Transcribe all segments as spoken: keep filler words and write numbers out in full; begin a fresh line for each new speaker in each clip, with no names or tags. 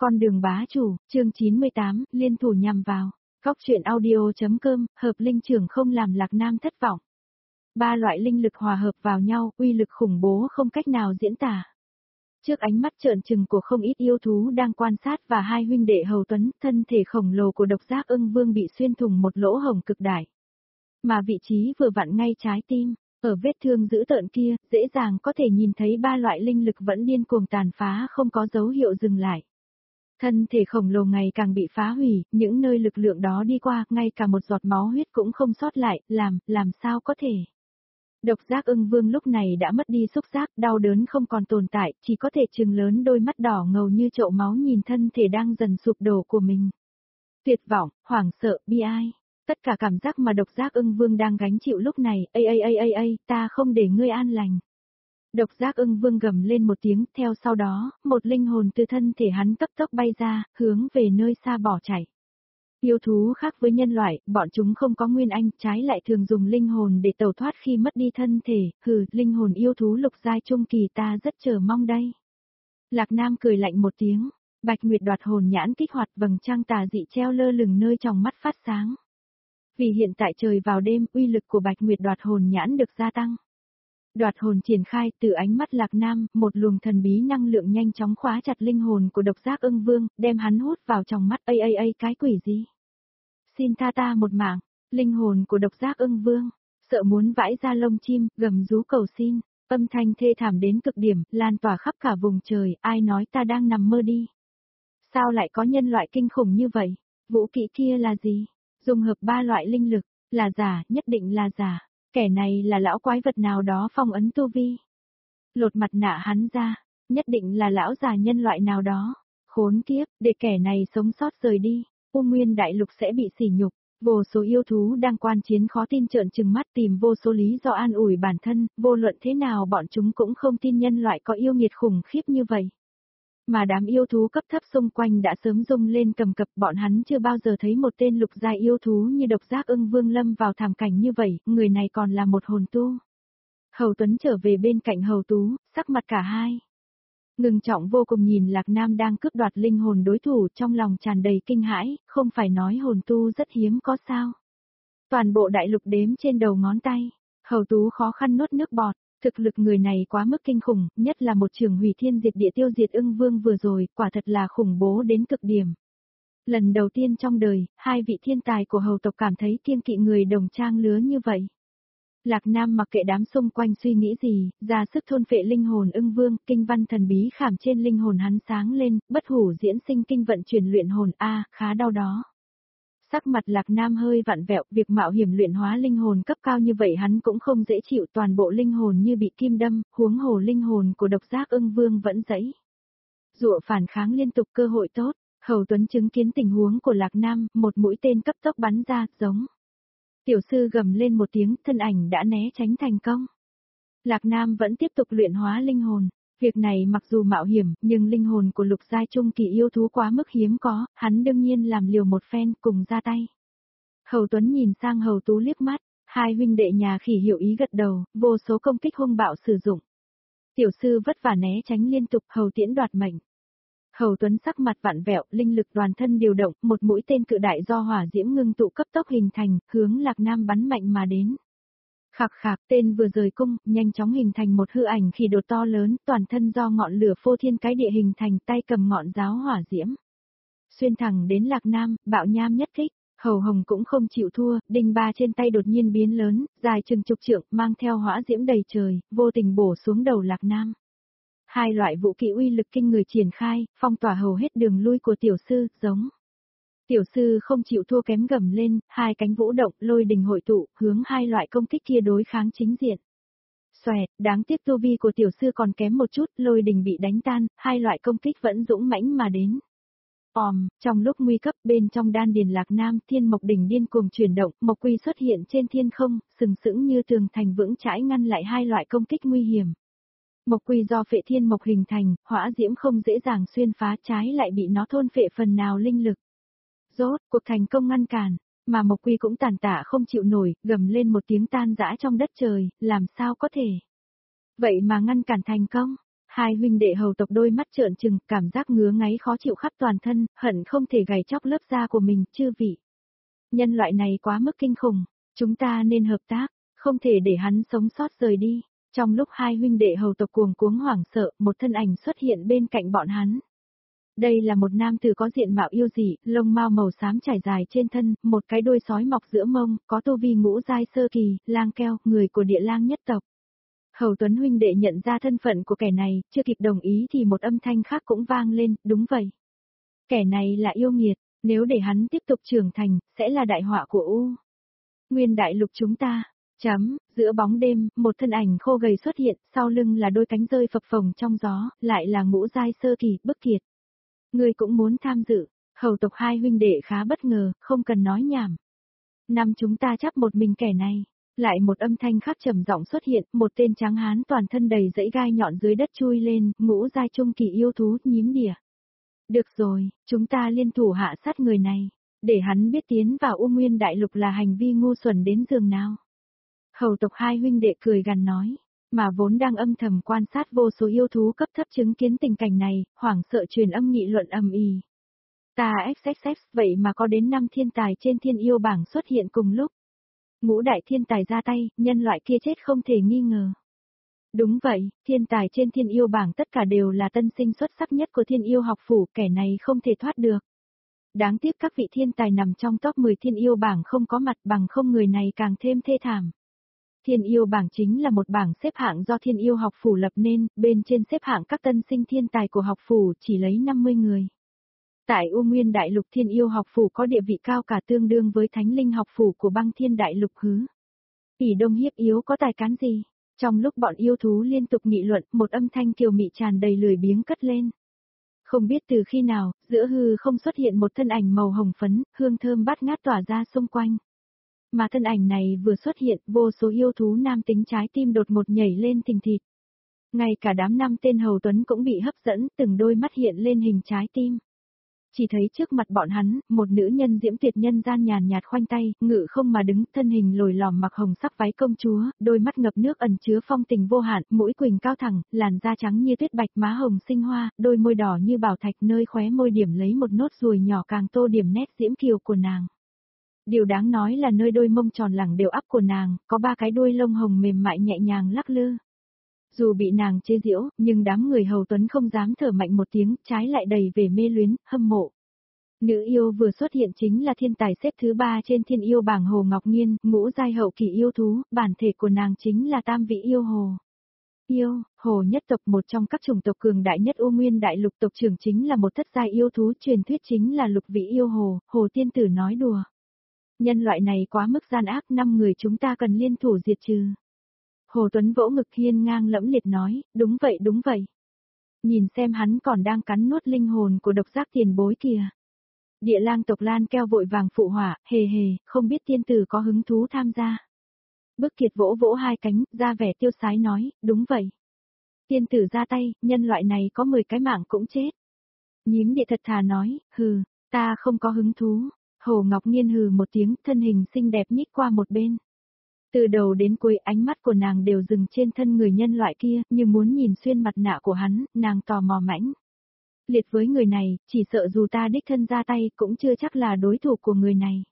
Con đường bá chủ, chương chín mươi tám, liên thủ nhằm vào. Góc truyện audio.com, hợp linh trưởng không làm Lạc Nam thất vọng. Ba loại linh lực hòa hợp vào nhau, uy lực khủng bố không cách nào diễn tả. Trước ánh mắt trợn trừng của không ít yêu thú đang quan sát và hai huynh đệ Hầu Tuấn, thân thể khổng lồ của Độc Giác Ưng Vương bị xuyên thủng một lỗ hổng cực đại. Mà vị trí vừa vặn ngay trái tim, ở vết thương dữ tợn kia, dễ dàng có thể nhìn thấy ba loại linh lực vẫn điên cuồng tàn phá không có dấu hiệu dừng lại. Thân thể khổng lồ ngày càng bị phá hủy, những nơi lực lượng đó đi qua, ngay cả một giọt máu huyết cũng không sót lại, làm, làm sao có thể. Độc Giác Ưng Vương lúc này đã mất đi xúc giác, đau đớn không còn tồn tại, chỉ có thể trừng lớn đôi mắt đỏ ngầu như chậu máu nhìn thân thể đang dần sụp đổ của mình. Tuyệt vọng, hoảng sợ, bi ai, tất cả cảm giác mà Độc Giác Ưng Vương đang gánh chịu lúc này, ây ây ây ây ây, ta không để ngươi an lành. Độc Giác Ưng Vương gầm lên một tiếng, theo sau đó, một linh hồn từ thân thể hắn cấp tốc bay ra, hướng về nơi xa bỏ chạy. Yêu thú khác với nhân loại, bọn chúng không có nguyên anh, trái lại thường dùng linh hồn để tẩu thoát khi mất đi thân thể, hừ, linh hồn yêu thú lục giai trung kỳ ta rất chờ mong đây. Lạc Nam cười lạnh một tiếng, Bạch Nguyệt đoạt hồn nhãn kích hoạt, vầng trăng tà dị treo lơ lửng nơi trong mắt phát sáng. Vì hiện tại trời vào đêm, uy lực của Bạch Nguyệt đoạt hồn nhãn được gia tăng. Đoạt hồn triển khai, từ ánh mắt Lạc Nam, một luồng thần bí năng lượng nhanh chóng khóa chặt linh hồn của Độc Giác Ưng Vương, đem hắn hút vào trong mắt. Ây ây ây, cái quỷ gì? Xin tha ta một mạng. Linh hồn của Độc Giác Ưng Vương, sợ muốn vãi ra lông chim, gầm rú cầu xin, âm thanh thê thảm đến cực điểm, lan tỏa khắp cả vùng trời. Ai nói ta đang nằm mơ đi? Sao lại có nhân loại kinh khủng như vậy? Vũ kỹ kia là gì? Dung hợp ba loại linh lực, là giả, nhất định là giả. Kẻ này là lão quái vật nào đó phong ấn tu vi. Lột mặt nạ hắn ra, nhất định là lão già nhân loại nào đó. Khốn kiếp, để kẻ này sống sót rời đi, U Nguyên Đại Lục sẽ bị sỉ nhục. Vô số yêu thú đang quan chiến khó tin trợn trừng mắt tìm vô số lý do an ủi bản thân, vô luận thế nào bọn chúng cũng không tin nhân loại có yêu nghiệt khủng khiếp như vậy. Mà đám yêu thú cấp thấp xung quanh đã sớm rung lên cầm cập, bọn hắn chưa bao giờ thấy một tên lục giai yêu thú như Độc Giác Ưng Vương lâm vào thảm cảnh như vậy, người này còn là một hồn tu. Hầu Tuấn trở về bên cạnh Hầu Tú, sắc mặt cả hai ngưng trọng vô cùng nhìn Lạc Nam đang cướp đoạt linh hồn đối thủ, trong lòng tràn đầy kinh hãi, không phải nói hồn tu rất hiếm có sao. Toàn bộ đại lục đếm trên đầu ngón tay, Hầu Tú khó khăn nuốt nước bọt. Thực lực người này quá mức kinh khủng, nhất là một trường hủy thiên diệt địa tiêu diệt Ưng Vương vừa rồi, quả thật là khủng bố đến cực điểm. Lần đầu tiên trong đời, hai vị thiên tài của hầu tộc cảm thấy kiêng kỵ người đồng trang lứa như vậy. Lạc Nam mặc kệ đám xung quanh suy nghĩ gì, ra sức thôn phệ linh hồn Ưng Vương, kinh văn thần bí khảm trên linh hồn hắn sáng lên, bất hủ diễn sinh kinh vận chuyển luyện hồn a, khá đau đó. Sắc mặt Lạc Nam hơi vặn vẹo, việc mạo hiểm luyện hóa linh hồn cấp cao như vậy hắn cũng không dễ chịu, toàn bộ linh hồn như bị kim đâm, huống hồ linh hồn của Độc Giác Ưng Vương vẫn dẫy dụa phản kháng liên tục. Cơ hội tốt, Hầu Tuấn chứng kiến tình huống của Lạc Nam, một mũi tên cấp tốc bắn ra, giống. Tiểu sư gầm lên một tiếng, thân ảnh đã né tránh thành công. Lạc Nam vẫn tiếp tục luyện hóa linh hồn. Việc này mặc dù mạo hiểm, nhưng linh hồn của lục giai trung kỳ yêu thú quá mức hiếm có, hắn đương nhiên làm liều một phen, cùng ra tay. Hầu Tuấn nhìn sang Hầu Tú liếc mắt, hai huynh đệ nhà khỉ hiểu ý gật đầu, vô số công kích hung bạo sử dụng. Tiểu sư vất vả né tránh liên tục, Hầu Tiễn đoạt mệnh. Hầu Tuấn sắc mặt vặn vẹo, linh lực toàn thân điều động, một mũi tên cự đại do hỏa diễm ngưng tụ cấp tốc hình thành, hướng Lạc Nam bắn mạnh mà đến. Khạc khạc, tên vừa rời cung, nhanh chóng hình thành một hư ảnh khỉ đột to lớn, toàn thân do ngọn lửa phô thiên cái địa hình thành, tay cầm ngọn giáo hỏa diễm. Xuyên thẳng đến Lạc Nam, bạo nham nhất kích, Hầu Hồng cũng không chịu thua, đinh ba trên tay đột nhiên biến lớn, dài chừng chục trượng, mang theo hỏa diễm đầy trời, vô tình bổ xuống đầu Lạc Nam. Hai loại vũ khí uy lực kinh người triển khai, phong tỏa hầu hết đường lui của tiểu sư, giống. Tiểu sư không chịu thua kém gầm lên, hai cánh vũ động, lôi đình hội tụ, hướng hai loại công kích kia đối kháng chính diện. Xoẹt, đáng tiếc tu vi của tiểu sư còn kém một chút, lôi đình bị đánh tan, hai loại công kích vẫn dũng mãnh mà đến. Òm, trong lúc nguy cấp bên trong đan điền Lạc Nam, thiên mộc đỉnh điên cuồng chuyển động, mộc quy xuất hiện trên thiên không, sừng sững như tường thành vững chãi ngăn lại hai loại công kích nguy hiểm. Mộc quy do phệ thiên mộc hình thành, hỏa diễm không dễ dàng xuyên phá, trái lại bị nó thôn phệ phần nào linh lực. Rốt cuộc thành công ngăn cản, mà Mộc Quy cũng tàn tạ không chịu nổi, gầm lên một tiếng tan rã trong đất trời, làm sao có thể. Vậy mà ngăn cản thành công, Hai huynh đệ hầu tộc đôi mắt trợn trừng, cảm giác ngứa ngáy khó chịu khắp toàn thân, hận không thể gầy chóc lớp da của mình, chư vị. Nhân loại này quá mức kinh khủng, chúng ta nên hợp tác, không thể để hắn sống sót rời đi. Trong lúc hai huynh đệ hầu tộc cuồng cuống hoảng sợ, một thân ảnh xuất hiện bên cạnh bọn hắn. Đây là một nam tử có diện mạo yêu dị, lông mao màu xám trải dài trên thân, một cái đuôi sói mọc giữa mông, có tu vi ngũ giai sơ kỳ, lang keo, người của địa lang nhất tộc. Hầu Tuấn huynh đệ nhận ra thân phận của kẻ này, chưa kịp đồng ý thì một âm thanh khác cũng vang lên, đúng vậy. Kẻ này là yêu nghiệt, nếu để hắn tiếp tục trưởng thành, sẽ là đại họa của U Nguyên đại lục chúng ta. Chấm, giữa bóng đêm, một thân ảnh khô gầy xuất hiện, sau lưng là đôi cánh rơi phập phồng trong gió, lại là ngũ giai sơ kỳ, Bức Kiệt. Người cũng muốn tham dự, hầu tộc hai huynh đệ khá bất ngờ, không cần nói nhảm. Năm chúng ta chấp một mình kẻ này. Lại một âm thanh khác trầm giọng xuất hiện, một tên trắng hán toàn thân đầy dãy gai nhọn dưới đất chui lên, ngũ giai trung kỳ yêu thú, nhím đỉa. Được rồi, chúng ta liên thủ hạ sát người này, để hắn biết tiến vào U Nguyên đại lục là hành vi ngu xuẩn đến giường nào. Hầu tộc hai huynh đệ cười gằn nói, mà vốn đang âm thầm quan sát vô số yêu thú cấp thấp chứng kiến tình cảnh này, hoảng sợ truyền âm nghị luận ầm ĩ. Ta xx xx vậy mà có đến năm thiên tài trên thiên yêu bảng xuất hiện cùng lúc. Ngũ đại thiên tài ra tay, nhân loại kia chết không thể nghi ngờ. Đúng vậy, thiên tài trên thiên yêu bảng tất cả đều là tân sinh xuất sắc nhất của thiên yêu học phủ, kẻ này không thể thoát được. Đáng tiếc các vị thiên tài nằm trong top mười thiên yêu bảng không có mặt, bằng không người này càng thêm thê thảm. Thiên yêu bảng chính là một bảng xếp hạng do thiên yêu học phủ lập nên, bên trên xếp hạng các tân sinh thiên tài của học phủ chỉ lấy năm mươi người. Tại U Nguyên đại lục thiên yêu học phủ có địa vị cao cả tương đương với thánh linh học phủ của băng thiên đại lục hứ. Ỷ Đông Hiếp Yếu có tài cán gì? Trong lúc bọn yêu thú liên tục nghị luận, một âm thanh kiều mị tràn đầy lười biếng cất lên. Không biết từ khi nào, giữa hư không xuất hiện một thân ảnh màu hồng phấn, hương thơm bát ngát tỏa ra xung quanh. Mà thân ảnh này vừa xuất hiện, vô số yêu thú nam tính trái tim đột ngột nhảy lên thình thịch. Ngay cả đám năm tên hầu tuấn cũng bị hấp dẫn, từng đôi mắt hiện lên hình trái tim. Chỉ thấy trước mặt bọn hắn, một nữ nhân diễm tuyệt nhân gian nhàn nhạt khoanh tay, ngự không mà đứng, thân hình lồi lòm mặc hồng sắc váy công chúa, đôi mắt ngập nước ẩn chứa phong tình vô hạn, mũi quỳnh cao thẳng, làn da trắng như tuyết bạch, má hồng sinh hoa, đôi môi đỏ như bảo thạch, nơi khóe môi điểm lấy một nốt ruồi nhỏ càng tô điểm nét diễm kiều của nàng. Điều đáng nói là nơi đôi mông tròn lẳng đều ắp của nàng, có ba cái đuôi lông hồng mềm mại nhẹ nhàng lắc lư. Dù bị nàng chế giễu, nhưng đám người hầu tuấn không dám thở mạnh một tiếng, trái lại đầy về mê luyến, hâm mộ. Nữ yêu vừa xuất hiện chính là thiên tài xếp thứ ba trên thiên yêu bảng Hồ Ngọc Nghiên, ngũ giai hậu kỳ yêu thú, bản thể của nàng chính là tam vị yêu hồ. Yêu, hồ nhất tộc một trong các chủng tộc cường đại nhất U Nguyên đại lục, tộc trưởng chính là một thất giai yêu thú, truyền thuyết chính là lục vị yêu hồ, hồ tiên tử nói đùa. Nhân loại này quá mức gian ác, năm người chúng ta cần liên thủ diệt trừ. Hồ Tuấn vỗ ngực hiên ngang lẫm liệt nói, đúng vậy đúng vậy. Nhìn xem hắn còn đang cắn nuốt linh hồn của độc giác tiền bối kìa. Địa lang tộc Lan Keo vội vàng phụ họa, hề hề, không biết tiên tử có hứng thú tham gia. Bức Kiệt vỗ vỗ hai cánh, ra vẻ tiêu sái nói, đúng vậy. Tiên tử ra tay, nhân loại này có mười cái mạng cũng chết. Nhím địa thật thà nói, hừ, ta không có hứng thú. Hồ Ngọc Nghiên hừ một tiếng, thân hình xinh đẹp nhích qua một bên. Từ đầu đến cuối ánh mắt của nàng đều dừng trên thân người nhân loại kia, như muốn nhìn xuyên mặt nạ của hắn, nàng tò mò mãnh. Liệt với người này, chỉ sợ dù ta đích thân ra tay cũng chưa chắc là đối thủ của người này.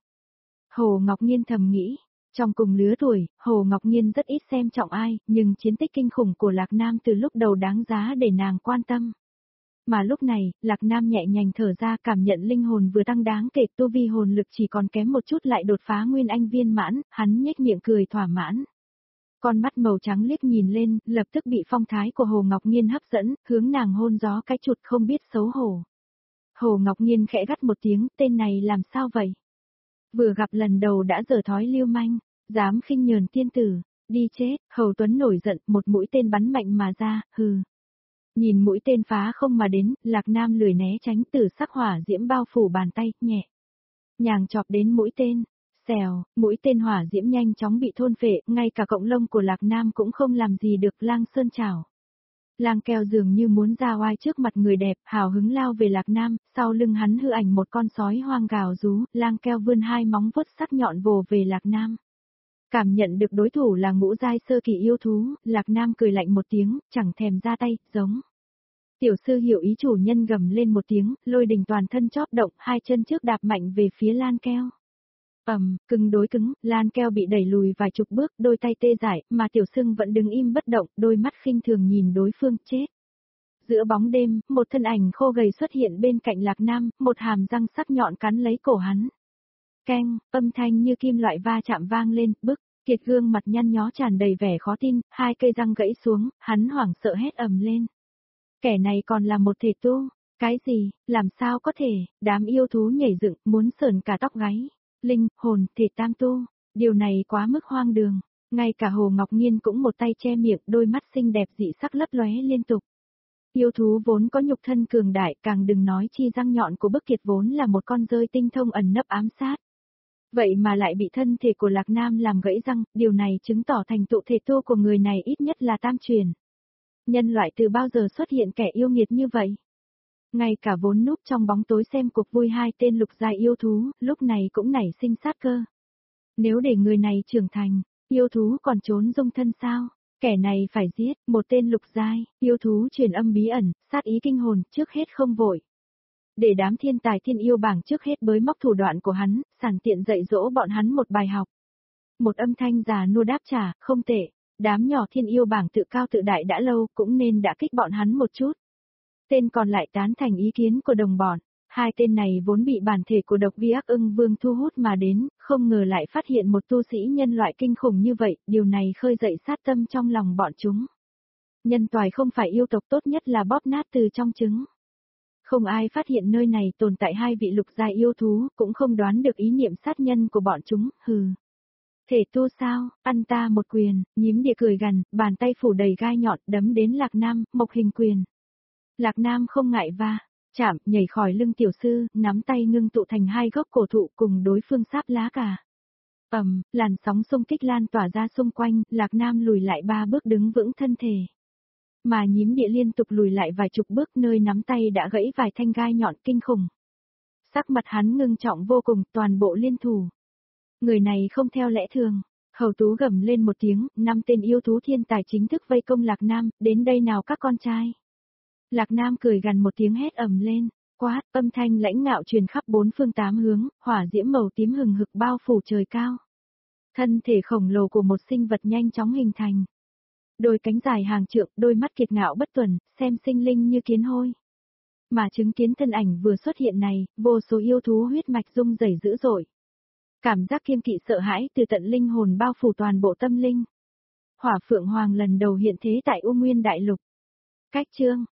Hồ Ngọc Nghiên thầm nghĩ, trong cùng lứa tuổi, Hồ Ngọc Nghiên rất ít xem trọng ai, nhưng chiến tích kinh khủng của Lạc Nam từ lúc đầu đáng giá để nàng quan tâm. Mà lúc này, Lạc Nam nhẹ nhàng thở ra, cảm nhận linh hồn vừa tăng đáng kể, tu vi hồn lực chỉ còn kém một chút lại đột phá nguyên anh viên mãn, hắn nhếch miệng cười thỏa mãn. Con mắt màu trắng liếc nhìn lên, lập tức bị phong thái của Hồ Ngọc Nghiên hấp dẫn, hướng nàng hôn gió cái chuột không biết xấu hổ. Hồ Ngọc Nghiên khẽ gắt một tiếng, tên này làm sao vậy? Vừa gặp lần đầu đã dở thói lưu manh, dám khinh nhờn tiên tử, đi chết, Hầu Tuấn nổi giận, một mũi tên bắn mạnh mà ra, hừ. Nhìn mũi tên phá không mà đến, Lạc Nam lười né tránh, từ sắc hỏa diễm bao phủ bàn tay, nhẹ nhàng chọc đến mũi tên. Xèo, mũi tên hỏa diễm nhanh chóng bị thôn phệ, ngay cả cộng lông của Lạc Nam cũng không làm gì được, Lang Sơn chảo. Lang Keo dường như muốn ra oai trước mặt người đẹp, hào hứng lao về Lạc Nam, sau lưng hắn hư ảnh một con sói hoang gào rú, Lang Keo vươn hai móng vuốt sắc nhọn vồ về Lạc Nam. Cảm nhận được đối thủ là ngũ giai sơ kỳ yêu thú, Lạc Nam cười lạnh một tiếng, chẳng thèm ra tay, giống Tiểu sư hiểu ý, chủ nhân gầm lên một tiếng, lôi đình toàn thân chóp động, hai chân trước đạp mạnh về phía lan keo. Ầm, cứng đối cứng, lan keo bị đẩy lùi vài chục bước, đôi tay tê dại, mà tiểu sưng vẫn đứng im bất động, đôi mắt khinh thường nhìn đối phương, chết. Giữa bóng đêm, một thân ảnh khô gầy xuất hiện bên cạnh Lạc Nam, một hàm răng sắc nhọn cắn lấy cổ hắn. Keng, âm thanh như kim loại va chạm vang lên, bức, Kiệt gương mặt nhăn nhó tràn đầy vẻ khó tin, hai cây răng gãy xuống, hắn hoảng sợ hét ầm lên. Kẻ này còn là một thể tu, cái gì, làm sao có thể, đám yêu thú nhảy dựng, muốn sởn cả tóc gáy. Linh, hồn, thể tam tu, điều này quá mức hoang đường. Ngay cả Hồ Ngọc Nghiên cũng một tay che miệng, đôi mắt xinh đẹp dị sắc lấp lóe liên tục. Yêu thú vốn có nhục thân cường đại, càng đừng nói chi răng nhọn của Bức Kiệt vốn là một con rơi tinh thông ẩn nấp ám sát. Vậy mà lại bị thân thể của Lạc Nam làm gãy răng, điều này chứng tỏ thành tựu thể tu của người này ít nhất là tam truyền. Nhân loại từ bao giờ xuất hiện kẻ yêu nghiệt như vậy? Ngay cả vốn núp trong bóng tối xem cuộc vui hai tên lục giai yêu thú, lúc này cũng nảy sinh sát cơ. Nếu để người này trưởng thành, yêu thú còn trốn dung thân sao? Kẻ này phải giết, một tên lục giai, yêu thú truyền âm bí ẩn, sát ý kinh hồn, trước hết không vội. Để đám thiên tài thiên yêu bảng trước hết bới móc thủ đoạn của hắn, sẵn tiện dạy dỗ bọn hắn một bài học. Một âm thanh già nua đáp trả, không tệ, đám nhỏ thiên yêu bảng tự cao tự đại đã lâu, cũng nên đã kích bọn hắn một chút. Tên còn lại tán thành ý kiến của đồng bọn. Hai tên này vốn bị bản thể của độc vi ác ưng vương thu hút mà đến, không ngờ lại phát hiện một tu sĩ nhân loại kinh khủng như vậy, điều này khơi dậy sát tâm trong lòng bọn chúng. Nhân toài không phải yêu tộc tốt nhất là bóp nát từ trong trứng. Không ai phát hiện nơi này tồn tại hai vị lục giai yêu thú, cũng không đoán được ý niệm sát nhân của bọn chúng, hừ. Thể tu sao, ăn ta một quyền, nhím địa cười gằn, bàn tay phủ đầy gai nhọn đấm đến Lạc Nam, mộc hình quyền. Lạc Nam không ngại va, chạm, nhảy khỏi lưng tiểu sư, nắm tay ngưng tụ thành hai gốc cổ thụ cùng đối phương sáp lá cả. Ầm, làn sóng xung kích lan tỏa ra xung quanh, Lạc Nam lùi lại ba bước đứng vững thân thể. Mà nhím địa liên tục lùi lại vài chục bước, nơi nắm tay đã gãy vài thanh gai nhọn kinh khủng. Sắc mặt hắn ngưng trọng vô cùng, toàn bộ liên thủ. Người này không theo lẽ thường. Hầu Tú gầm lên một tiếng, năm tên yêu thú thiên tài chính thức vây công Lạc Nam, đến đây nào các con trai. Lạc Nam cười gằn một tiếng hét ầm lên, quát, âm thanh lãnh ngạo truyền khắp bốn phương tám hướng, hỏa diễm màu tím hừng hực bao phủ trời cao. Thân thể khổng lồ của một sinh vật nhanh chóng hình thành. Đôi cánh dài hàng trượng, đôi mắt kiệt ngạo bất tuần, xem sinh linh như kiến hôi. Mà chứng kiến thân ảnh vừa xuất hiện này, vô số yêu thú huyết mạch rung rẩy dữ dội. Cảm giác kiêng kỵ sợ hãi từ tận linh hồn bao phủ toàn bộ tâm linh. Hỏa Phượng Hoàng lần đầu hiện thế tại U Nguyên Đại Lục. Cách chương